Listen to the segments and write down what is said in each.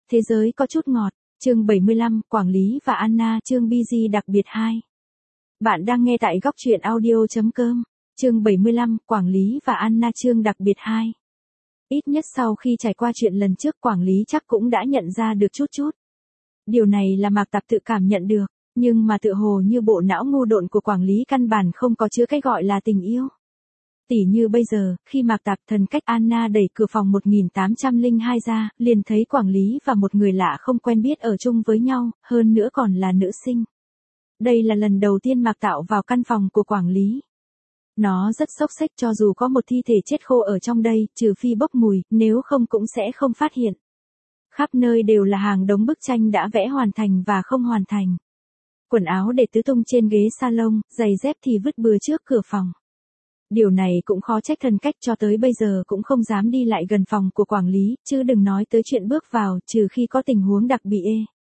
Thế giới có chút ngọt, chương 75, Quảng Lý và Anna, chương BG đặc biệt 2. Bạn đang nghe tại góc truyện audio.com, chương 75, Quảng Lý và Anna, chương đặc biệt 2. Ít nhất sau khi trải qua chuyện lần trước, Quảng Lý chắc cũng đã nhận ra được chút chút. Điều này là Mạc Tạp tự cảm nhận được, nhưng mà tựa hồ như bộ não ngu độn của Quảng Lý căn bản không có chứa cái gọi là tình yêu. Tỉ như bây giờ, khi Mạc Tạp thần cách Anna đẩy cửa phòng 1802 ra, liền thấy Quảng Lý và một người lạ không quen biết ở chung với nhau, hơn nữa còn là nữ sinh. Đây là lần đầu tiên Mạc Tạo vào căn phòng của Quảng Lý. Nó rất xốc xếch, cho dù có một thi thể chết khô ở trong đây, trừ phi bốc mùi, nếu không cũng sẽ không phát hiện. Khắp nơi đều là hàng đống bức tranh đã vẽ hoàn thành và không hoàn thành. Quần áo để tứ tung trên ghế salon, giày dép thì vứt bừa trước cửa phòng. Điều này cũng khó trách thần cách cho tới bây giờ cũng không dám đi lại gần phòng của Quảng Lý, chứ đừng nói tới chuyện bước vào, trừ khi có tình huống đặc biệt.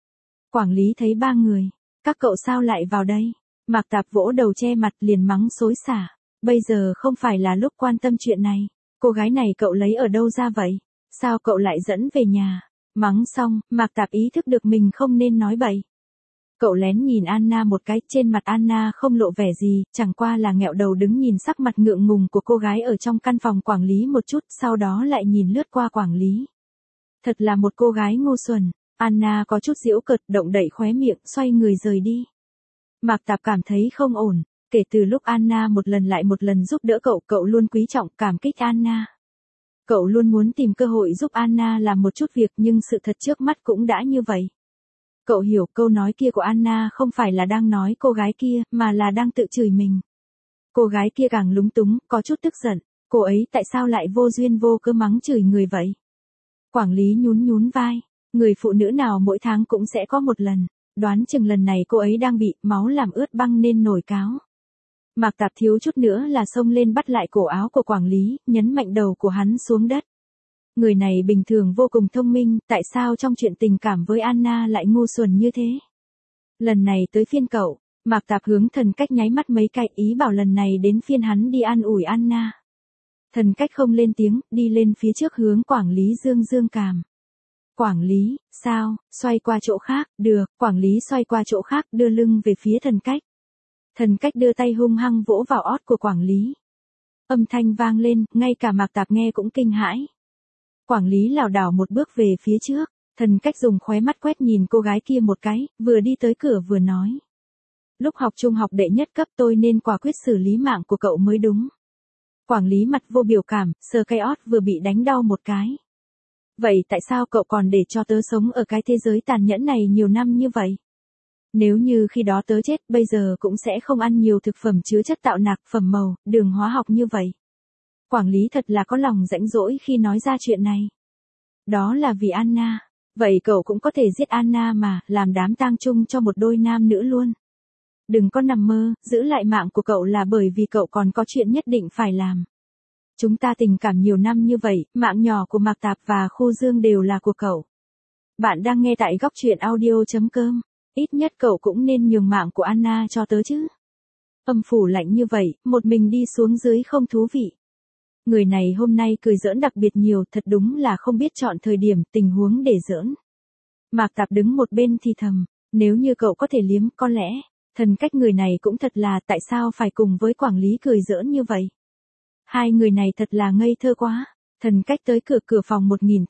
Quảng Lý thấy ba người. Các cậu sao lại vào đây? Mạc Tạp vỗ đầu che mặt liền mắng xối xả. Bây giờ không phải là lúc quan tâm chuyện này. Cô gái này cậu lấy ở đâu ra vậy? Sao cậu lại dẫn về nhà? Mắng xong, Mạc Tạp ý thức được mình không nên nói bậy. Cậu lén nhìn Anna một cái, trên mặt Anna không lộ vẻ gì, chẳng qua là nghẹo đầu đứng nhìn sắc mặt ngượng ngùng của cô gái ở trong căn phòng Quảng Lý một chút, sau đó lại nhìn lướt qua Quảng Lý. Thật là một cô gái ngu xuẩn. Anna có chút giễu cợt, động đậy khóe miệng, xoay người rời đi. Mạc Tạp cảm thấy không ổn, kể từ lúc Anna một lần lại một lần giúp đỡ cậu, cậu luôn quý trọng, cảm kích Anna. Cậu luôn muốn tìm cơ hội giúp Anna làm một chút việc, nhưng sự thật trước mắt cũng đã như vậy. Cậu hiểu câu nói kia của Anna không phải là đang nói cô gái kia, mà là đang tự chửi mình. Cô gái kia càng lúng túng, có chút tức giận, cô ấy tại sao lại vô duyên vô cớ mắng chửi người vậy? Quảng Lý nhún nhún vai, người phụ nữ nào mỗi tháng cũng sẽ có một lần, đoán chừng lần này cô ấy đang bị máu làm ướt băng nên nổi cáo. Mạc Tạp thiếu chút nữa là xông lên bắt lại cổ áo của Quảng Lý, nhấn mạnh đầu của hắn xuống đất. Người này bình thường vô cùng thông minh, tại sao trong chuyện tình cảm với Anna lại ngu xuẩn như thế? Lần này tới phiên cậu. Mạc Tạp hướng thần cách nháy mắt mấy cái, ý bảo lần này đến phiên hắn đi an ủi Anna. Thần cách không lên tiếng, đi lên phía trước hướng Quảng Lý dương cằm. Quảng Lý, sao, xoay qua chỗ khác, được, Quảng Lý xoay qua chỗ khác, đưa lưng về phía thần cách. Thần cách đưa tay hung hăng vỗ vào ót của Quảng Lý. Âm thanh vang lên, ngay cả Mạc Tạp nghe cũng kinh hãi. Quảng Lý lảo đảo một bước về phía trước, thần cách dùng khóe mắt quét nhìn cô gái kia một cái, vừa đi tới cửa vừa nói. Lúc học trung học đệ nhất cấp tôi nên quả quyết xử lý mạng của cậu mới đúng. Quảng Lý mặt vô biểu cảm, sờ cái ót vừa bị đánh đau một cái. Vậy tại sao cậu còn để cho tớ sống ở cái thế giới tàn nhẫn này nhiều năm như vậy? Nếu như khi đó tớ chết, bây giờ cũng sẽ không ăn nhiều thực phẩm chứa chất tạo nạc, phẩm màu, đường hóa học như vậy. Quảng Lý thật là có lòng rãnh rỗi khi nói ra chuyện này. Đó là vì Anna. Vậy cậu cũng có thể giết Anna mà, làm đám tang chung cho một đôi nam nữ luôn. Đừng có nằm mơ, giữ lại mạng của cậu là bởi vì cậu còn có chuyện nhất định phải làm. Chúng ta tình cảm nhiều năm như vậy, mạng nhỏ của Mạc Tạp và Khu Dương đều là của cậu. Bạn đang nghe tại góc truyện audio.com. Ít nhất cậu cũng nên nhường mạng của Anna cho tớ chứ. Âm phủ lạnh như vậy, một mình đi xuống dưới không thú vị. Người này hôm nay cười giỡn đặc biệt nhiều, thật đúng là không biết chọn thời điểm, tình huống để giỡn. Mạc Tạp đứng một bên thì thầm, nếu như cậu có thể liếm, có lẽ, thần cách người này cũng thật là, tại sao phải cùng với Quảng Lý cười giỡn như vậy? Hai người này thật là ngây thơ quá. Thần cách tới cửa phòng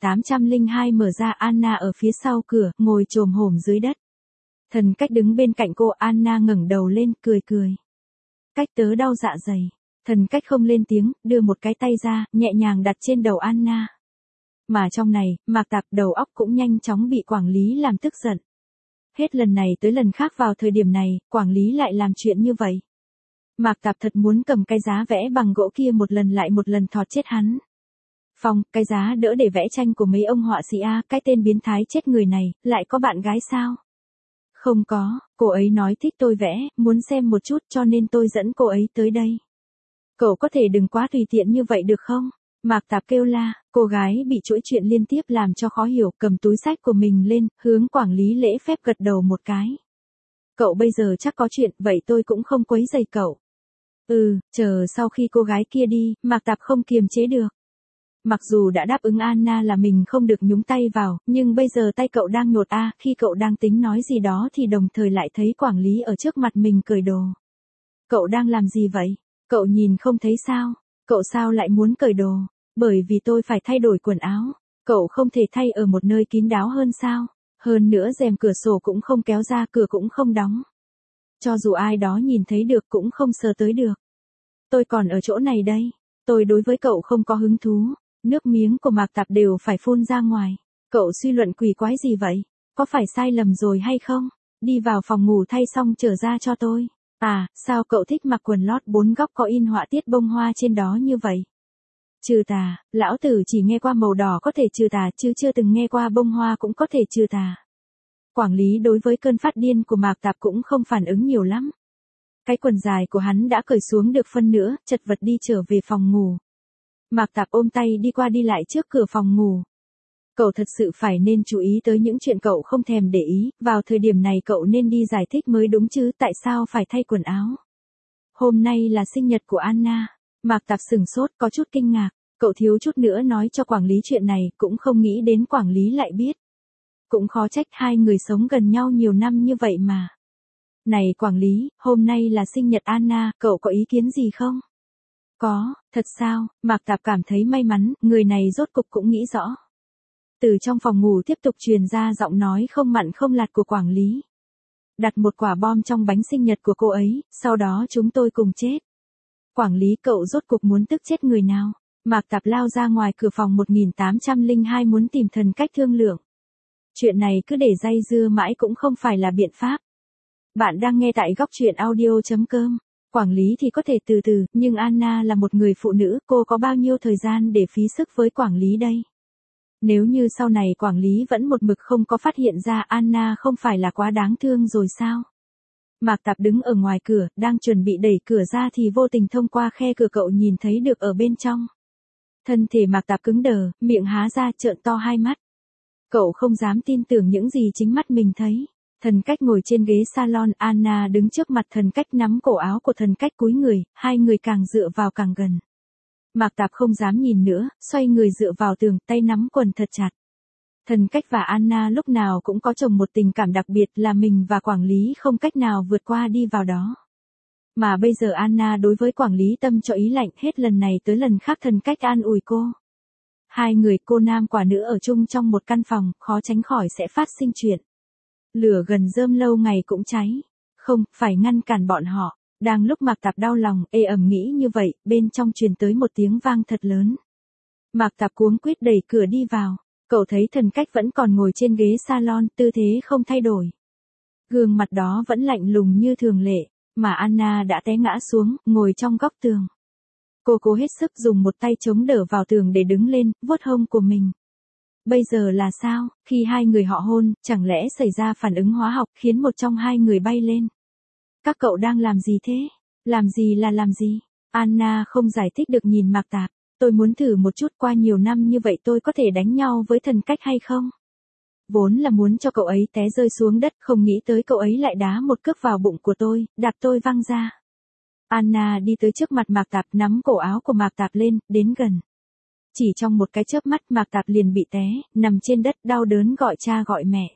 1802 mở ra, Anna ở phía sau cửa, ngồi chồm hổm dưới đất. Thần cách đứng bên cạnh cô, Anna ngẩng đầu lên, cười. Cách tớ đau dạ dày. Thần cách không lên tiếng, đưa một cái tay ra, nhẹ nhàng đặt trên đầu Anna. Mà trong này, Mạc Tạp đầu óc cũng nhanh chóng bị Quảng Lý làm tức giận. Hết lần này tới lần khác vào thời điểm này, Quảng Lý lại làm chuyện như vậy. Mạc Tạp thật muốn cầm cái giá vẽ bằng gỗ kia một lần lại một lần thọt chết hắn. Phong, cái giá đỡ để vẽ tranh của mấy ông họa sĩ A, cái tên biến thái chết người này, lại có bạn gái sao? Không có, cô ấy nói thích tôi vẽ, muốn xem một chút cho nên tôi dẫn cô ấy tới đây. Cậu có thể đừng quá tùy tiện như vậy được không? Mạc Tạp kêu la, cô gái bị chuỗi chuyện liên tiếp làm cho khó hiểu, cầm túi xách của mình lên, hướng Quảng Lý lễ phép gật đầu một cái. Cậu bây giờ chắc có chuyện, vậy tôi cũng không quấy rầy cậu. Chờ sau khi cô gái kia đi, Mạc Tạp không kiềm chế được. Mặc dù đã đáp ứng Anna là mình không được nhúng tay vào, nhưng bây giờ tay cậu đang nhột khi cậu đang tính nói gì đó thì đồng thời lại thấy quản lý ở trước mặt mình cởi đồ. Cậu đang làm gì vậy? Cậu nhìn không thấy sao? Cậu sao lại muốn cởi đồ? Bởi vì tôi phải thay đổi quần áo. Cậu không thể thay ở một nơi kín đáo hơn sao? Hơn nữa rèm cửa sổ cũng không kéo ra, cửa cũng không đóng. Cho dù ai đó nhìn thấy được cũng không sờ tới được. Tôi còn ở chỗ này đây. Tôi đối với cậu không có hứng thú. Nước miếng của Mạc Tạp đều phải phun ra ngoài. Cậu suy luận quỷ quái gì vậy? Có phải sai lầm rồi hay không? Đi vào phòng ngủ thay xong trở ra cho tôi. À, sao cậu thích mặc quần lót 4 góc có in họa tiết bông hoa trên đó như vậy? Trừ tà, lão tử chỉ nghe qua màu đỏ có thể trừ tà chứ chưa từng nghe qua bông hoa cũng có thể trừ tà. Quản lý đối với cơn phát điên của Mạc Tạp cũng không phản ứng nhiều lắm. Cái quần dài của hắn đã cởi xuống được phân nửa, chật vật đi trở về phòng ngủ. Mạc Tạp ôm tay đi qua đi lại trước cửa phòng ngủ. Cậu thật sự phải nên chú ý tới những chuyện cậu không thèm để ý, vào thời điểm này cậu nên đi giải thích mới đúng chứ, tại sao phải thay quần áo. Hôm nay là sinh nhật của Anna. Mạc Tạp sửng sốt có chút kinh ngạc, cậu thiếu chút nữa nói cho quản lý chuyện này, cũng không nghĩ đến quản lý lại biết. Cũng khó trách hai người sống gần nhau nhiều năm như vậy mà. Này quản lý, hôm nay là sinh nhật Anna, cậu có ý kiến gì không? Có, thật sao? Mạc Tạp cảm thấy may mắn, người này rốt cục cũng nghĩ rõ. Từ trong phòng ngủ tiếp tục truyền ra giọng nói không mặn không lạt của quản lý. Đặt một quả bom trong bánh sinh nhật của cô ấy, sau đó chúng tôi cùng chết. Quản lý, cậu rốt cục muốn tức chết người nào? Mạc Tạp lao ra ngoài cửa phòng 1802 muốn tìm thần cách thương lượng. Chuyện này cứ để dây dưa mãi cũng không phải là biện pháp. Bạn đang nghe tại góc truyện audio.com. Quản lý thì có thể từ từ, nhưng Anna là một người phụ nữ, cô có bao nhiêu thời gian để phí sức với quản lý đây? Nếu như sau này quản lý vẫn một mực không có phát hiện ra Anna không phải là quá đáng thương rồi sao? Mạc Tạp đứng ở ngoài cửa, đang chuẩn bị đẩy cửa ra thì vô tình thông qua khe cửa cậu nhìn thấy được ở bên trong. Thân thể Mạc Tạp cứng đờ, miệng há ra trợn to hai mắt. Cậu không dám tin tưởng những gì chính mắt mình thấy. Thần cách ngồi trên ghế salon, Anna đứng trước mặt thần cách nắm cổ áo của thần cách cúi người, hai người càng dựa vào càng gần. Mạc Tạp không dám nhìn nữa, xoay người dựa vào tường, tay nắm quần thật chặt. Thần cách và Anna lúc nào cũng có chồng một tình cảm đặc biệt là mình và quản lý không cách nào vượt qua đi vào đó. Mà bây giờ Anna đối với quản lý tâm cho ý lạnh, hết lần này tới lần khác thần cách an ủi cô. Hai người cô nam quả nữ ở chung trong một căn phòng, khó tránh khỏi sẽ phát sinh chuyện. Lửa gần rơm lâu ngày cũng cháy. Không, phải ngăn cản bọn họ. Đang lúc Mạc Tạp đau lòng, ê ẩm nghĩ như vậy, bên trong truyền tới một tiếng vang thật lớn. Mạc Tạp cuống quýt đẩy cửa đi vào. Cậu thấy thần cách vẫn còn ngồi trên ghế salon, tư thế không thay đổi. Gương mặt đó vẫn lạnh lùng như thường lệ, mà Anna đã té ngã xuống, ngồi trong góc tường. Cô cố hết sức dùng một tay chống đỡ vào tường để đứng lên, vuốt hông của mình. Bây giờ là sao? Khi hai người họ hôn, chẳng lẽ xảy ra phản ứng hóa học khiến một trong hai người bay lên? Các cậu đang làm gì thế? Làm gì là làm gì? Anna không giải thích được nhìn Mạc Tạp. Tôi muốn thử một chút, qua nhiều năm như vậy tôi có thể đánh nhau với thần cách hay không? Vốn là muốn cho cậu ấy té rơi xuống đất, không nghĩ tới cậu ấy lại đá một cước vào bụng của tôi, đạp tôi văng ra. Anna đi tới trước mặt Mạc Tạp, nắm cổ áo của Mạc Tạp lên, đến gần. Chỉ trong một cái chớp mắt Mạc Tạp liền bị té, nằm trên đất đau đớn gọi cha gọi mẹ.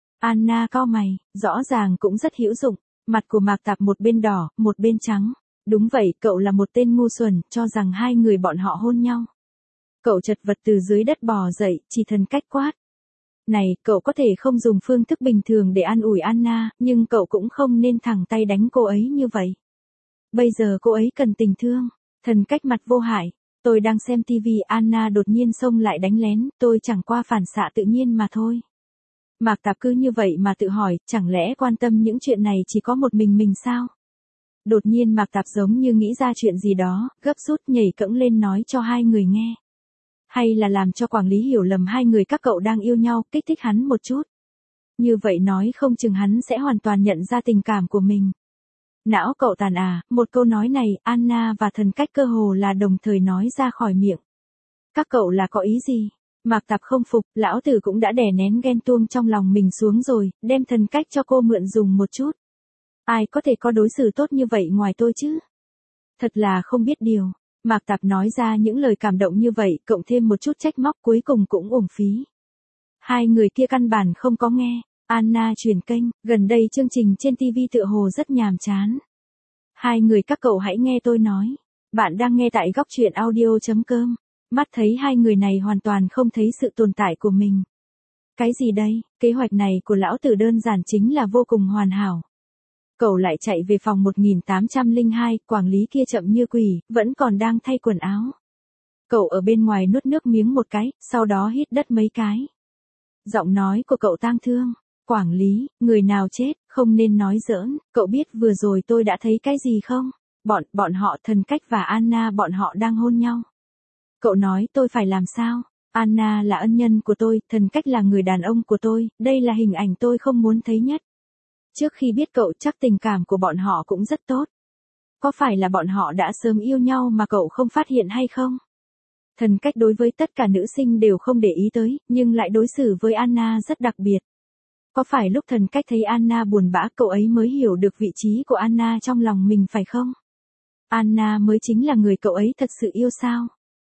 Anna cau mày, rõ ràng cũng rất hữu dụng, mặt của Mạc Tạp một bên đỏ, một bên trắng. Đúng vậy, cậu là một tên ngu xuẩn, cho rằng hai người bọn họ hôn nhau. Cậu chật vật từ dưới đất bò dậy, chỉ thần cách quát. Này, cậu có thể không dùng phương thức bình thường để an ủi Anna, nhưng cậu cũng không nên thẳng tay đánh cô ấy như vậy. Bây giờ cô ấy cần tình thương. Thần cách mặt vô hại. Tôi đang xem TV, Anna đột nhiên xông lại đánh lén, tôi chẳng qua phản xạ tự nhiên mà thôi. Mạc Tạp cứ như vậy mà tự hỏi, chẳng lẽ quan tâm những chuyện này chỉ có một mình sao? Đột nhiên Mạc Tạp giống như nghĩ ra chuyện gì đó, gấp rút nhảy cẫng lên nói cho hai người nghe. Hay là làm cho quản lý hiểu lầm hai người các cậu đang yêu nhau, kích thích hắn một chút. Như vậy nói không chừng hắn sẽ hoàn toàn nhận ra tình cảm của mình. Não cậu tàn à, một câu nói này, Anna và thần cách cơ hồ là đồng thời nói ra khỏi miệng. Các cậu là có ý gì? Mạc Tạp không phục, lão tử cũng đã đè nén ghen tuông trong lòng mình xuống rồi, đem thần cách cho cô mượn dùng một chút. Ai có thể có đối xử tốt như vậy ngoài tôi chứ? Thật là không biết điều. Mạc Tạp nói ra những lời cảm động như vậy, cộng thêm một chút trách móc cuối cùng cũng uổng phí. Hai người kia căn bản không có nghe. Anna chuyển kênh, gần đây chương trình trên TV tựa hồ rất nhàm chán. Hai người các cậu hãy nghe tôi nói. Bạn đang nghe tại góc truyện audio.com. Mắt thấy hai người này hoàn toàn không thấy sự tồn tại của mình. Cái gì đây, kế hoạch này của lão tử đơn giản chính là vô cùng hoàn hảo. Cậu lại chạy về phòng 1802, quản lý kia chậm như quỷ, vẫn còn đang thay quần áo. Cậu ở bên ngoài nuốt nước miếng một cái, sau đó hít đất mấy cái. Giọng nói của cậu tang thương. Quản lý, người nào chết, không nên nói giỡn, cậu biết vừa rồi tôi đã thấy cái gì không? Bọn họ Thần Cách và Anna bọn họ đang hôn nhau. Cậu nói tôi phải làm sao? Anna là ân nhân của tôi, Thần Cách là người đàn ông của tôi, đây là hình ảnh tôi không muốn thấy nhất. Trước khi biết cậu chắc tình cảm của bọn họ cũng rất tốt. Có phải là bọn họ đã sớm yêu nhau mà cậu không phát hiện hay không? Thần Cách đối với tất cả nữ sinh đều không để ý tới, nhưng lại đối xử với Anna rất đặc biệt. Có phải lúc Thần Cách thấy Anna buồn bã cậu ấy mới hiểu được vị trí của Anna trong lòng mình phải không? Anna mới chính là người cậu ấy thật sự yêu sao?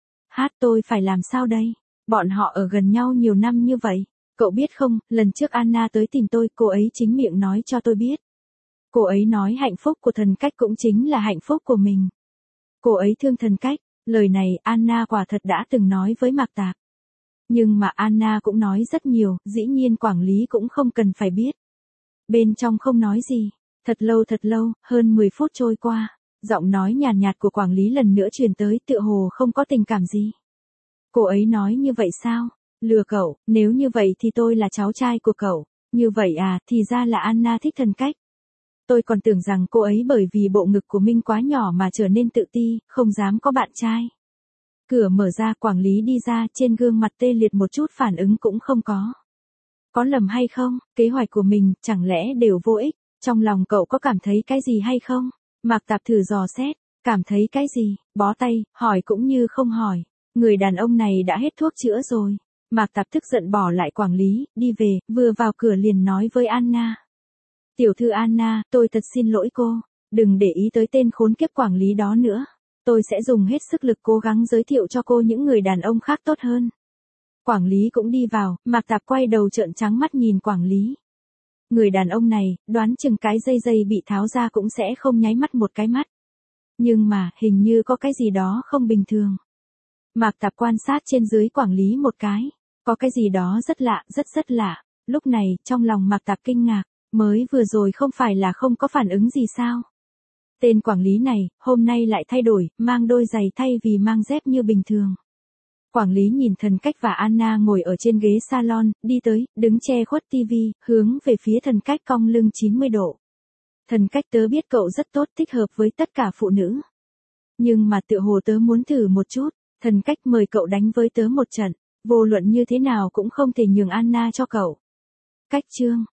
Tôi phải làm sao đây? Bọn họ ở gần nhau nhiều năm như vậy. Cậu biết không, lần trước Anna tới tìm tôi, cô ấy chính miệng nói cho tôi biết. Cô ấy nói hạnh phúc của Thần Cách cũng chính là hạnh phúc của mình. Cô ấy thương Thần Cách, lời này Anna quả thật đã từng nói với Mạc Tạp. Nhưng mà Anna cũng nói rất nhiều, dĩ nhiên quản lý cũng không cần phải biết. Bên trong không nói gì. Thật lâu, hơn 10 phút trôi qua, giọng nói nhàn nhạt của quản lý lần nữa truyền tới tựa hồ không có tình cảm gì. Cô ấy nói như vậy sao? Lừa cậu, nếu như vậy thì tôi là cháu trai của cậu. Như vậy à, thì ra là Anna thích Thần Cách. Tôi còn tưởng rằng cô ấy bởi vì bộ ngực của Minh quá nhỏ mà trở nên tự ti, không dám có bạn trai. Cửa mở ra, quản lý đi ra, trên gương mặt tê liệt một chút phản ứng cũng không có. Có lầm hay không, kế hoạch của mình chẳng lẽ đều vô ích, trong lòng cậu có cảm thấy cái gì hay không? Mạc Tạp thử dò xét, cảm thấy cái gì, bó tay, hỏi cũng như không hỏi. Người đàn ông này đã hết thuốc chữa rồi. Mạc Tạp tức giận bỏ lại quản lý, đi về, vừa vào cửa liền nói với Anna. Tiểu thư Anna, tôi thật xin lỗi cô, đừng để ý tới tên khốn kiếp quản lý đó nữa. Tôi sẽ dùng hết sức lực cố gắng giới thiệu cho cô những người đàn ông khác tốt hơn. Quản lý cũng đi vào, Mạc Tạp quay đầu trợn trắng mắt nhìn quản lý. Người đàn ông này, đoán chừng cái dây bị tháo ra cũng sẽ không nháy mắt một cái mắt. Nhưng mà, hình như có cái gì đó không bình thường. Mạc Tạp quan sát trên dưới quản lý một cái. Có cái gì đó rất lạ, rất lạ. Lúc này, trong lòng Mạc Tạp kinh ngạc, mới vừa rồi không phải là không có phản ứng gì sao? Tên quản lý này, hôm nay lại thay đổi, mang đôi giày thay vì mang dép như bình thường. Quản lý nhìn Thần Cách và Anna ngồi ở trên ghế salon, đi tới, đứng che khuất tivi, hướng về phía Thần Cách cong lưng 90 độ. Thần Cách tớ biết cậu rất tốt, thích hợp với tất cả phụ nữ. Nhưng mà tựa hồ tớ muốn thử một chút, Thần Cách mời cậu đánh với tớ một trận, vô luận như thế nào cũng không thể nhường Anna cho cậu. Cách chương